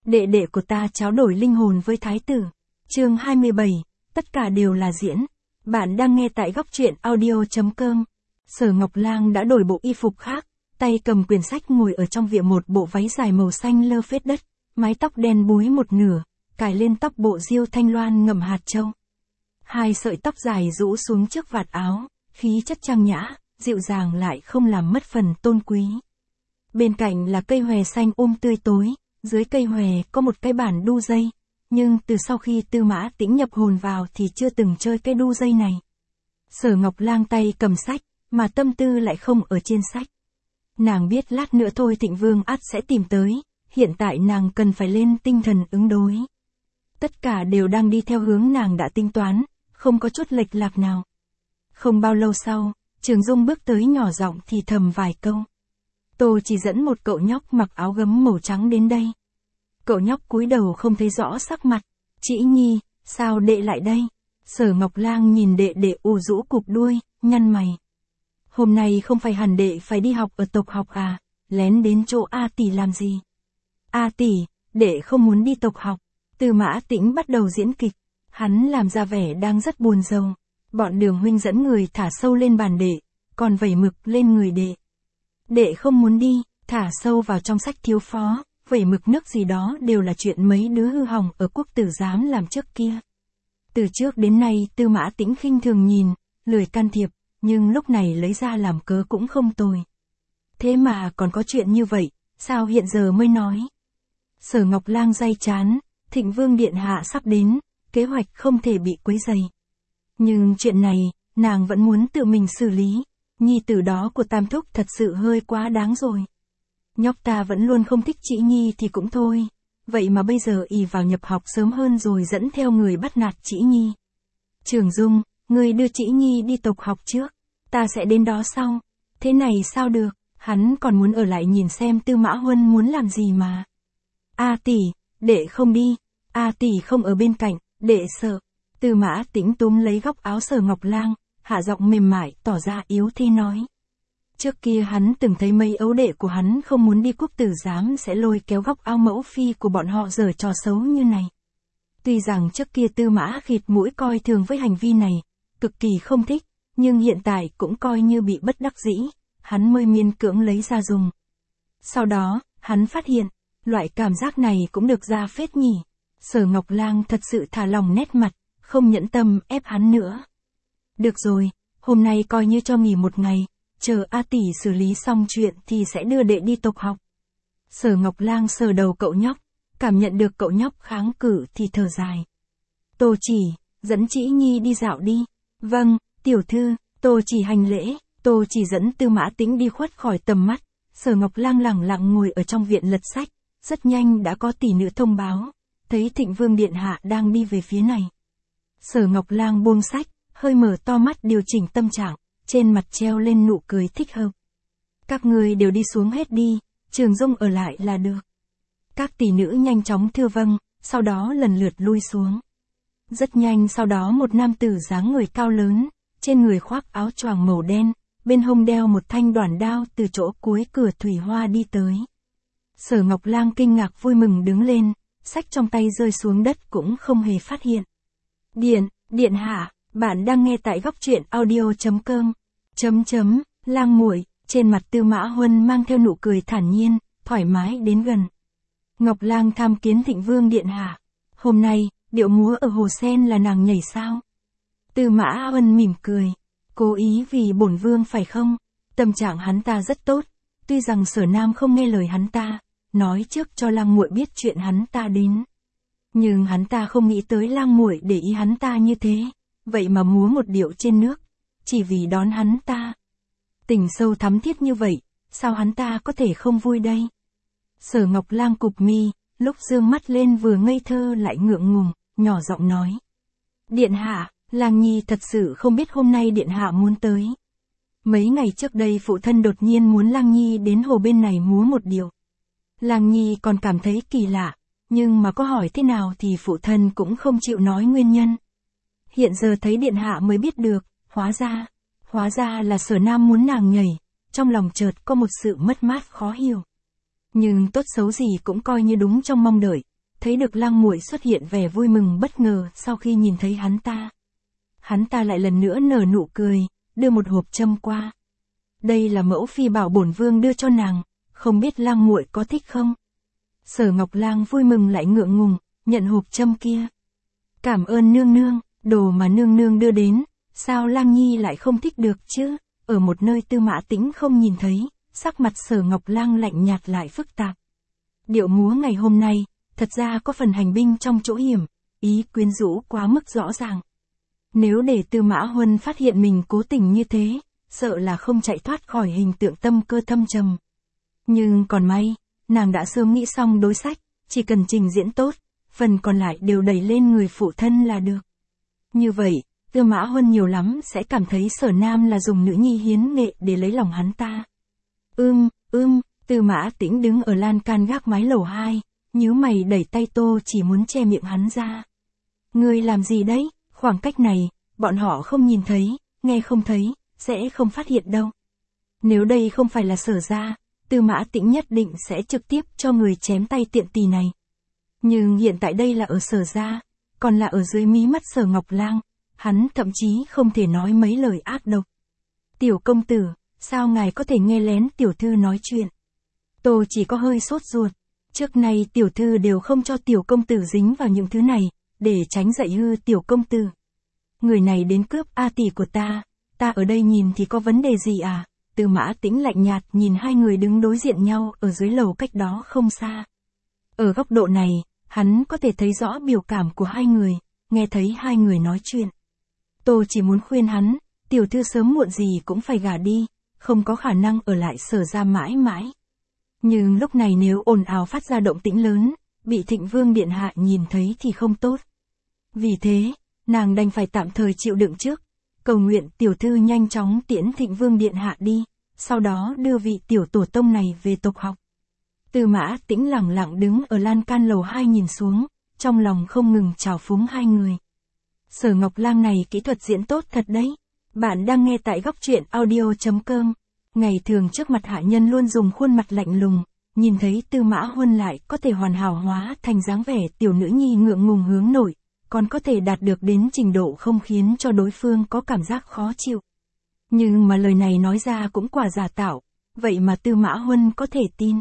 đệ đệ của ta tráo đổi linh hồn với thái tử. Chương 27, tất cả đều là diễn. Bạn đang nghe tại góc truyện audio.com. Sở Ngọc Lang đã đổi bộ y phục khác, tay cầm quyển sách ngồi ở trong viện một bộ váy dài màu xanh lơ phết đất, mái tóc đen búi một nửa, cài lên tóc bộ diêu thanh loan ngậm hạt châu. Hai sợi tóc dài rũ xuống trước vạt áo, khí chất trang nhã, dịu dàng lại không làm mất phần tôn quý. Bên cạnh là cây hòe xanh tươi tối, dưới cây hòe có một cái bàn đu dây, nhưng từ sau khi Tư Mã Tĩnh nhập hồn vào thì chưa từng chơi cái đu dây này. Sở Ngọc Lang tay cầm sách, mà tâm tư lại không ở trên sách. Nàng biết lát nữa thôi Thịnh Vương ắt sẽ tìm tới, hiện tại nàng cần phải lên tinh thần ứng đối. Tất cả đều đang đi theo hướng nàng đã tính toán, không có chút lệch lạc nào. Không bao lâu sau, Trường Dung bước tới nhỏ giọng thì thầm vài câu. Tô chỉ dẫn một cậu nhóc mặc áo gấm màu trắng đến đây. Cậu nhóc cúi đầu không thấy rõ sắc mặt. Chị Nhi, sao đệ lại đây? Sở Ngọc Lang nhìn đệ đệ rũ cụp đuôi, nhăn mày. Hôm nay không phải hẳn đệ phải đi học ở tộc học à, lén đến chỗ A tỷ làm gì? A tỷ, đệ không muốn đi tộc học. Tư Mã Tĩnh bắt đầu diễn kịch, hắn làm ra vẻ đang rất buồn rầu. Bọn Đường huynh dẫn người thả sâu lên bàn đệ, còn vẩy mực lên người đệ. Đệ không muốn đi, thả sâu vào trong sách thiếu phó, vẩy mực nước gì đó đều là chuyện mấy đứa hư hỏng ở quốc tử giám làm trước kia. Từ trước đến nay Tư Mã Tĩnh khinh thường nhìn, lười can thiệp, nhưng lúc này lấy ra làm cớ cũng không tồi. Thế mà còn có chuyện như vậy, sao hiện giờ mới nói? Sở Ngọc Lang day chán, Thịnh Vương điện hạ sắp đến, kế hoạch không thể bị quấy rầy. Nhưng chuyện này, nàng vẫn muốn tự mình xử lý. Nhi tử đó của Tam Thúc thật sự hơi quá đáng rồi. Nhóc ta vẫn luôn không thích chị Nhi thì cũng thôi. Vậy mà bây giờ ỷ vào nhập học sớm hơn rồi dẫn theo người bắt nạt chị Nhi. Trường Dung, ngươi đưa chị Nhi đi tộc học trước. Ta sẽ đến đó sau. Thế này sao được, hắn còn muốn ở lại nhìn xem Tư Mã Huân muốn làm gì mà. A tỷ, đệ không đi. A tỷ không ở bên cạnh, đệ sợ. Tư Mã Tĩnh túm lấy góc áo Sở Ngọc Lang, hạ giọng mềm mại tỏ ra yếu thế nói. Trước kia hắn từng thấy mấy ấu đệ của hắn không muốn đi quốc tử giám sẽ lôi kéo góc áo mẫu phi của bọn họ giở trò xấu như này. Tuy rằng trước kia Tư Mã khịt mũi coi thường với hành vi này, cực kỳ không thích, nhưng hiện tại cũng coi như bị bất đắc dĩ, hắn mới miễn cưỡng lấy ra dùng. Sau đó, hắn phát hiện, loại cảm giác này cũng được ra phết nhỉ. Sở Ngọc Lang thật sự thả lòng nét mặt, không nhẫn tâm ép hắn nữa. Được rồi, hôm nay coi như cho nghỉ một ngày, chờ A tỷ xử lý xong chuyện thì sẽ đưa đệ đi tộc học. Sở Ngọc Lang sờ đầu cậu nhóc, cảm nhận được cậu nhóc kháng cự thì thở dài. Tô chỉ, dẫn chị Nhi đi dạo đi. Vâng, tiểu thư, Tô chỉ hành lễ, Tô chỉ dẫn Tư Mã Tĩnh đi khuất khỏi tầm mắt. Sở Ngọc Lang lẳng lặng ngồi ở trong viện lật sách, rất nhanh đã có tỷ nữ thông báo, thấy Thịnh Vương điện hạ đang đi về phía này. Sở Ngọc Lang buông sách, hơi mở to mắt điều chỉnh tâm trạng, trên mặt treo lên nụ cười thích hợp. Các người đều đi xuống hết đi, Trường Dung ở lại là được. Các tỷ nữ nhanh chóng thưa vâng, sau đó lần lượt lui xuống. Rất nhanh sau đó một nam tử dáng người cao lớn, trên người khoác áo choàng màu đen, bên hông đeo một thanh đoản đao từ chỗ cuối cửa thủy hoa đi tới. Sở Ngọc Lang kinh ngạc vui mừng đứng lên, sách trong tay rơi xuống đất cũng không hề phát hiện. Điện hạ, bạn đang nghe tại góc truyện audio.com. Lang muội, trên mặt Tư Mã Huân mang theo nụ cười thản nhiên, thoải mái đến gần. Ngọc Lang tham kiến Thịnh Vương điện hạ. Hôm nay, điệu múa ở hồ sen là nàng nhảy sao? Tư Mã Huân mỉm cười. Cố ý vì bổn vương phải không? Tâm trạng hắn ta rất tốt, tuy rằng Sở Nam không nghe lời hắn ta, nói trước cho Lang muội biết chuyện hắn ta đến. Nhưng hắn ta không nghĩ tới Lang muội để ý hắn ta như thế, vậy mà múa một điệu trên nước, chỉ vì đón hắn ta. Tình sâu thắm thiết như vậy, sao hắn ta có thể không vui đây? Sở Ngọc Lang cụp mi, lúc dương mắt lên vừa ngây thơ lại ngượng ngùng, nhỏ giọng nói. Điện hạ, Lang Nhi thật sự không biết hôm nay điện hạ muốn tới. Mấy ngày trước đây phụ thân đột nhiên muốn Lang Nhi đến hồ bên này múa một điệu. Lang Nhi còn cảm thấy kỳ lạ, nhưng mà có hỏi thế nào thì phụ thân cũng không chịu nói nguyên nhân. Hiện giờ thấy điện hạ mới biết được, hóa ra là Sở Nam muốn nàng nhảy, trong lòng chợt có một sự mất mát khó hiểu. Nhưng tốt xấu gì cũng coi như đúng trong mong đợi, thấy được Lăng Muội xuất hiện vẻ vui mừng bất ngờ sau khi nhìn thấy hắn ta. Hắn ta lại lần nữa nở nụ cười, đưa một hộp châm qua. Đây là mẫu phi bảo bổn vương đưa cho nàng, không biết Lăng Muội có thích không? Sở Ngọc Lang vui mừng lại ngượng ngùng, nhận hộp châm kia. Cảm ơn nương nương, đồ mà nương nương đưa đến, sao Lang Nhi lại không thích được chứ? Ở một nơi Tư Mã Tĩnh không nhìn thấy, sắc mặt Sở Ngọc Lang lạnh nhạt lại phức tạp. Điệu múa ngày hôm nay, thật ra có phần hành binh trong chỗ hiểm, ý quyến rũ quá mức rõ ràng. Nếu để Tư Mã Huân phát hiện mình cố tình như thế, sợ là không chạy thoát khỏi hình tượng tâm cơ thâm trầm. Nhưng còn may, nàng đã sớm nghĩ xong đối sách, chỉ cần trình diễn tốt, phần còn lại đều đẩy lên người phụ thân là được. Như vậy, Tư Mã Huân nhiều lắm sẽ cảm thấy Sở Nam là dùng nữ nhi hiến nghệ để lấy lòng hắn ta. Tư Mã Tĩnh đứng ở lan can gác mái lầu 2, nhíu mày đẩy tay Tô Chỉ muốn che miệng hắn ra. Ngươi làm gì đấy, khoảng cách này, bọn họ không nhìn thấy, nghe không thấy, sẽ không phát hiện đâu. Nếu đây không phải là Sở gia, Tư Mã Tĩnh nhất định sẽ trực tiếp cho người chém tay tiện tỳ này. Nhưng hiện tại đây là ở Sở gia, còn là ở dưới mí mắt Sở Ngọc Lang, hắn thậm chí không thể nói mấy lời ác độc. Tiểu công tử, sao ngài có thể nghe lén tiểu thư nói chuyện? Tô Chỉ có hơi sốt ruột, trước nay tiểu thư đều không cho tiểu công tử dính vào những thứ này, để tránh dạy hư tiểu công tử. Người này đến cướp A tỷ của ta ở đây nhìn thì có vấn đề gì à? Tư Mã Tĩnh lạnh nhạt nhìn hai người đứng đối diện nhau ở dưới lầu cách đó không xa. Ở góc độ này, hắn có thể thấy rõ biểu cảm của hai người, nghe thấy hai người nói chuyện. Tô chỉ muốn khuyên hắn, tiểu thư sớm muộn gì cũng phải gả đi, không có khả năng ở lại Sở gia mãi mãi. Nhưng lúc này nếu ồn ào phát ra động tĩnh lớn, bị Thịnh Vương điện hạ nhìn thấy thì không tốt. Vì thế, nàng đành phải tạm thời chịu đựng trước, cầu nguyện tiểu thư nhanh chóng tiễn Thịnh Vương điện hạ đi, sau đó đưa vị tiểu tổ tông này về tộc học. Tư Mã Tĩnh lẳng lặng đứng ở lan can lầu 2 nhìn xuống, trong lòng không ngừng trào phúng hai người. Sở Ngọc Lang này kỹ thuật diễn tốt thật đấy. Bạn đang nghe tại góc truyện audio.com. Ngày thường trước mặt hạ nhân luôn dùng khuôn mặt lạnh lùng, nhìn thấy Tư Mã Huân lại có thể hoàn hảo hóa thành dáng vẻ tiểu nữ nhi ngượng ngùng hướng nội, còn có thể đạt được đến trình độ không khiến cho đối phương có cảm giác khó chịu. Nhưng mà lời này nói ra cũng quả giả tạo, vậy mà Tư Mã Huân có thể tin.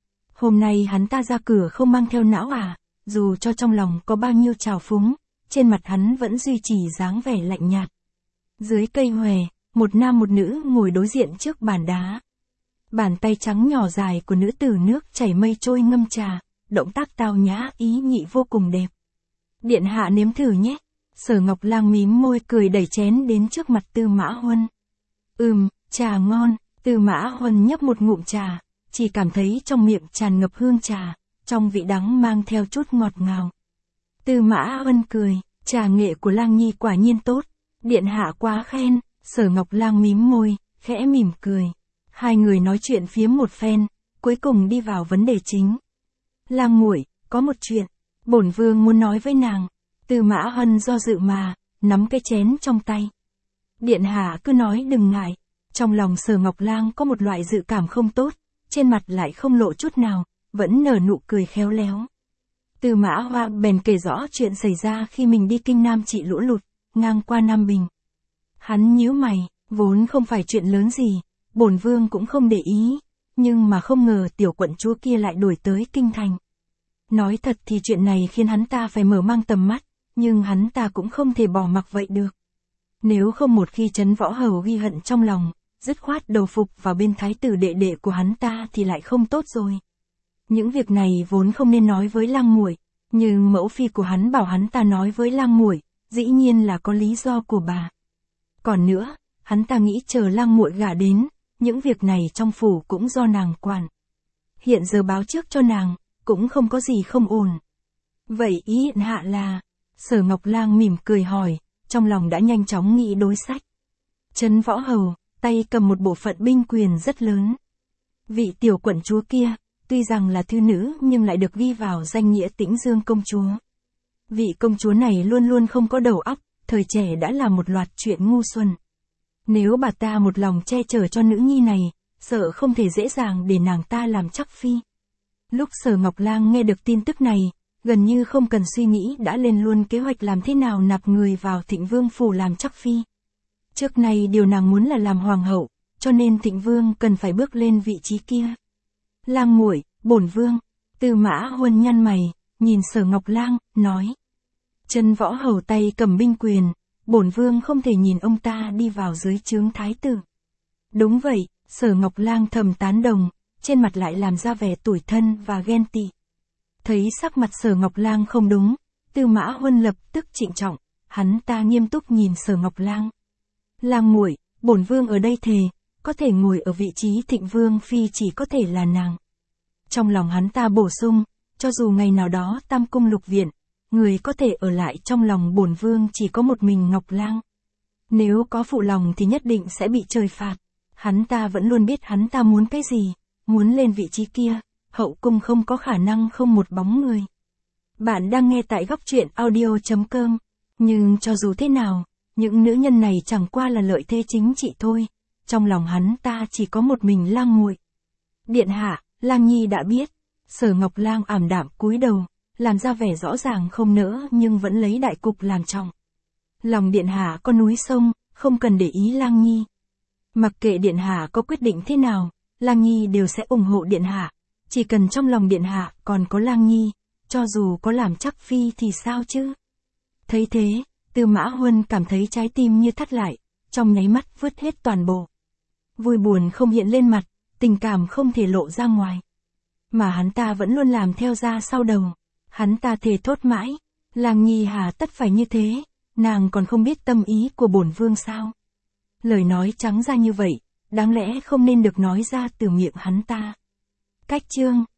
Hôm nay hắn ta ra cửa không mang theo não à, dù cho trong lòng có bao nhiêu trào phúng, trên mặt hắn vẫn duy trì dáng vẻ lạnh nhạt. Dưới cây hòe, một nam một nữ ngồi đối diện trước bàn đá. Bàn tay trắng nhỏ dài của nữ tử nước chảy mây trôi ngâm trà, động tác tao nhã ý nhị vô cùng đẹp. Điện hạ nếm thử nhé. Sở Ngọc Lang mím môi cười đẩy chén đến trước mặt Tư Mã Huân. Trà ngon. Tư Mã Huân nhấp một ngụm trà, chỉ cảm thấy trong miệng tràn ngập hương trà, trong vị đắng mang theo chút ngọt ngào. Tư Mã Huân cười, trà nghệ của Lang Nhi quả nhiên tốt, điện hạ quá khen. Sở Ngọc Lang mím môi, khẽ mỉm cười. Hai người nói chuyện phiếm một phen, cuối cùng đi vào vấn đề chính. Lang muội, có một chuyện, bổn vương muốn nói với nàng. Tư Mã Huân do dự mà, nắm cái chén trong tay. Điện hạ cứ nói đừng ngại. Trong lòng Sở Ngọc Lang có một loại dự cảm không tốt, trên mặt lại không lộ chút nào, vẫn nở nụ cười khéo léo. Tư Mã Hoa bèn kể rõ chuyện xảy ra khi mình đi Kinh Nam trị lũ lụt, ngang qua Nam Bình. Hắn nhíu mày, vốn không phải chuyện lớn gì, bổn vương cũng không để ý, nhưng mà không ngờ tiểu quận chúa kia lại đuổi tới kinh thành. Nói thật thì chuyện này khiến hắn ta phải mở mang tầm mắt, nhưng hắn ta cũng không thể bỏ mặc vậy được. Nếu không một khi Trấn Võ Hầu ghi hận trong lòng, dứt khoát đầu phục vào bên thái tử đệ đệ của hắn ta thì lại không tốt rồi. Những việc này vốn không nên nói với Lang muội, nhưng mẫu phi của hắn bảo hắn ta nói với Lang muội, dĩ nhiên là có lý do của bà. Còn nữa, hắn ta nghĩ chờ Lang muội gả đến, những việc này trong phủ cũng do nàng quản. Hiện giờ báo trước cho nàng, cũng không có gì không ổn. Vậy ý hiện hạ là, Sở Ngọc Lang mỉm cười hỏi, trong lòng đã nhanh chóng nghĩ đối sách. Trấn Võ Hầu, tay cầm một bộ phận binh quyền rất lớn. Vị tiểu quận chúa kia, tuy rằng là thư nữ nhưng lại được ghi vào danh nghĩa Tĩnh Dương công chúa. Vị công chúa này luôn luôn không có đầu óc, thời trẻ đã làm một loạt chuyện ngu xuẩn. Nếu bà ta một lòng che chở cho nữ nhi này, sợ không thể dễ dàng để nàng ta làm chắc phi. Lúc Sở Ngọc Lang nghe được tin tức này, gần như không cần suy nghĩ đã lên luôn kế hoạch làm thế nào nạp người vào Thịnh Vương phủ làm chắc phi. Trước này điều nàng muốn là làm hoàng hậu, cho nên Thịnh Vương cần phải bước lên vị trí kia. Lang muội, bổn vương. Tư Mã Huân nhăn mày, nhìn Sở Ngọc Lang, nói. Chân Võ Hầu tay cầm binh quyền, bổn vương không thể nhìn ông ta đi vào dưới trướng thái tử. Đúng vậy, Sở Ngọc Lang thầm tán đồng, trên mặt lại làm ra vẻ tủi thân và ghen tị. Thấy sắc mặt Sở Ngọc Lang không đúng, Tư Mã Huân lập tức trịnh trọng, hắn ta nghiêm túc nhìn Sở Ngọc Lang. Lang muội, bổn vương ở đây thề, có thể ngồi ở vị trí Thịnh Vương phi chỉ có thể là nàng. Trong lòng hắn ta bổ sung, cho dù ngày nào đó Tam cung lục viện, người có thể ở lại trong lòng bổn vương chỉ có một mình Ngọc Lang. Nếu có phụ lòng thì nhất định sẽ bị trời phạt. Hắn ta vẫn luôn biết hắn ta muốn cái gì, muốn lên vị trí kia, hậu cung không có khả năng không một bóng người. Bạn đang nghe tại góc truyện audio.com, nhưng cho dù thế nào, những nữ nhân này chẳng qua là lợi thế chính trị thôi, trong lòng hắn ta chỉ có một mình Lang muội. Điện hạ, Lang Nhi đã biết. Sở Ngọc Lang ảm đạm cúi đầu, làm ra vẻ rõ ràng không nỡ nhưng vẫn lấy đại cục làm trọng. Lòng điện hạ có núi sông, không cần để ý Lang Nhi. Mặc kệ điện hạ có quyết định thế nào, Lang Nhi đều sẽ ủng hộ điện hạ, chỉ cần trong lòng điện hạ còn có Lang Nhi, cho dù có làm chắc phi thì sao chứ. Thấy thế, Tư Mã Huân cảm thấy trái tim như thắt lại, trong nháy mắt vứt hết toàn bộ. Vui buồn không hiện lên mặt, tình cảm không thể lộ ra ngoài. Mà hắn ta vẫn luôn làm theo ra sau đầu. Hắn ta thề thốt mãi, Lang Nhi hà tất phải như thế, nàng còn không biết tâm ý của bổn vương sao. Lời nói trắng ra như vậy, đáng lẽ không nên được nói ra từ miệng hắn ta. Cách chương